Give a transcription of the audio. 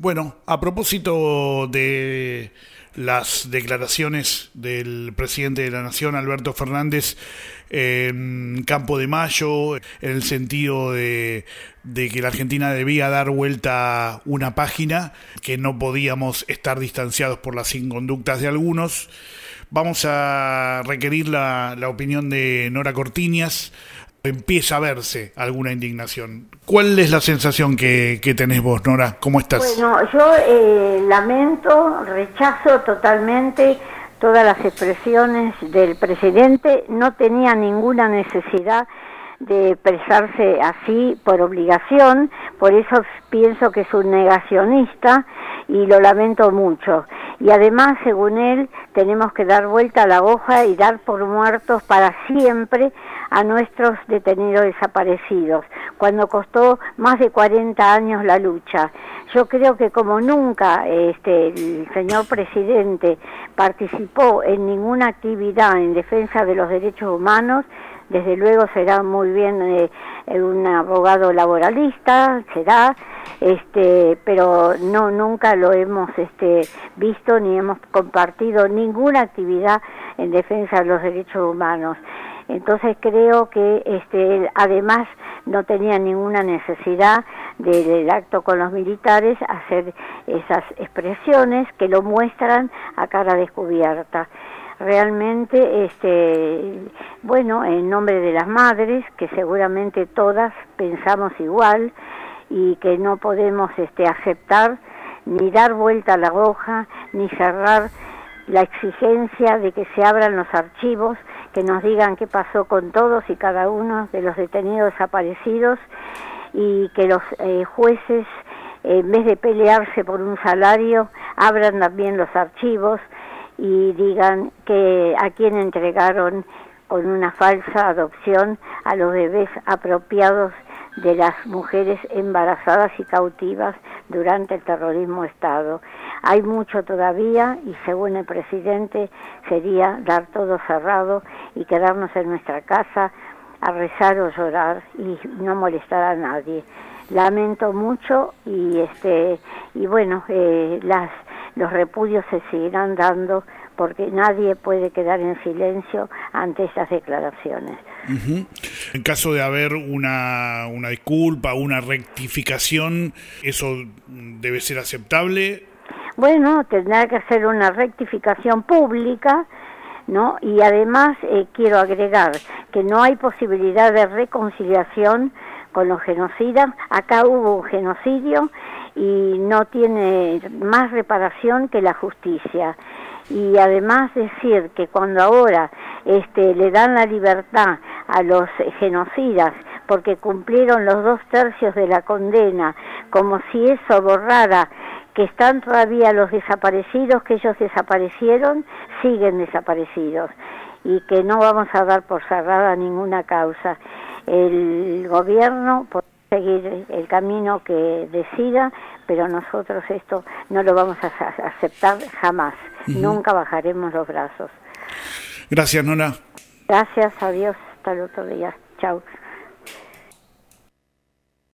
Bueno, a propósito de las declaraciones del presidente de la Nación, Alberto Fernández, en Campo de Mayo, en el sentido de que la Argentina debía dar vuelta una página, que no podíamos estar distanciados por las inconductas de algunos, vamos a requerir la opinión de Nora Cortiñas. Empieza a verse alguna indignación. ¿Cuál es la sensación que tenés vos, Nora? ¿Cómo estás? Bueno, yo lamento, rechazo totalmente todas las expresiones del presidente. No tenía ninguna necesidad de expresarse así por obligación, por eso pienso que es un negacionista y lo lamento mucho. Y además, según él, tenemos que dar vuelta a la hoja y dar por muertos para siempre a nuestros detenidos desaparecidos, cuando costó más de 40 años la lucha. Yo creo que como nunca el señor presidente participó en ninguna actividad en defensa de los derechos humanos, desde luego será muy bien un abogado laboralista, será, pero no, nunca lo hemos visto ni hemos compartido ninguna actividad en defensa de los derechos humanos. Entonces creo que él además no tenía ninguna necesidad del acto con los militares hacer esas expresiones que lo muestran a cara descubierta. Realmente, bueno, en nombre de las madres, que seguramente todas pensamos igual y que no podemos aceptar ni dar vuelta a la hoja, ni cerrar la exigencia de que se abran los archivos, que nos digan qué pasó con todos y cada uno de los detenidos desaparecidos, y que los jueces, en vez de pelearse por un salario, abran también los archivos y digan que a quién entregaron con una falsa adopción a los bebés apropiados de las mujeres embarazadas y cautivas durante el terrorismo de Estado. Hay mucho todavía y según el presidente sería dar todo cerrado y quedarnos en nuestra casa a rezar o llorar y no molestar a nadie. Lamento mucho y bueno, los repudios se seguirán dando porque nadie puede quedar en silencio ante estas declaraciones. Uh-huh. En caso de haber una disculpa, una rectificación, ¿eso debe ser aceptable? Bueno, tendrá que hacer una rectificación pública, ¿no? Y además quiero agregar que no hay posibilidad de reconciliación con los genocidas. Acá hubo un genocidio y no tiene más reparación que la justicia. Y además decir que cuando ahora le dan la libertad a los genocidas porque cumplieron los 2/3 de la condena, como si eso borrara que están todavía los desaparecidos, que ellos desaparecieron, siguen desaparecidos, y que no vamos a dar por cerrada ninguna causa. El gobierno puede seguir el camino que decida, pero nosotros esto no lo vamos a aceptar jamás. Uh-huh. Nunca bajaremos los brazos. Gracias, Nora. Gracias, adiós, hasta el otro día. Chao.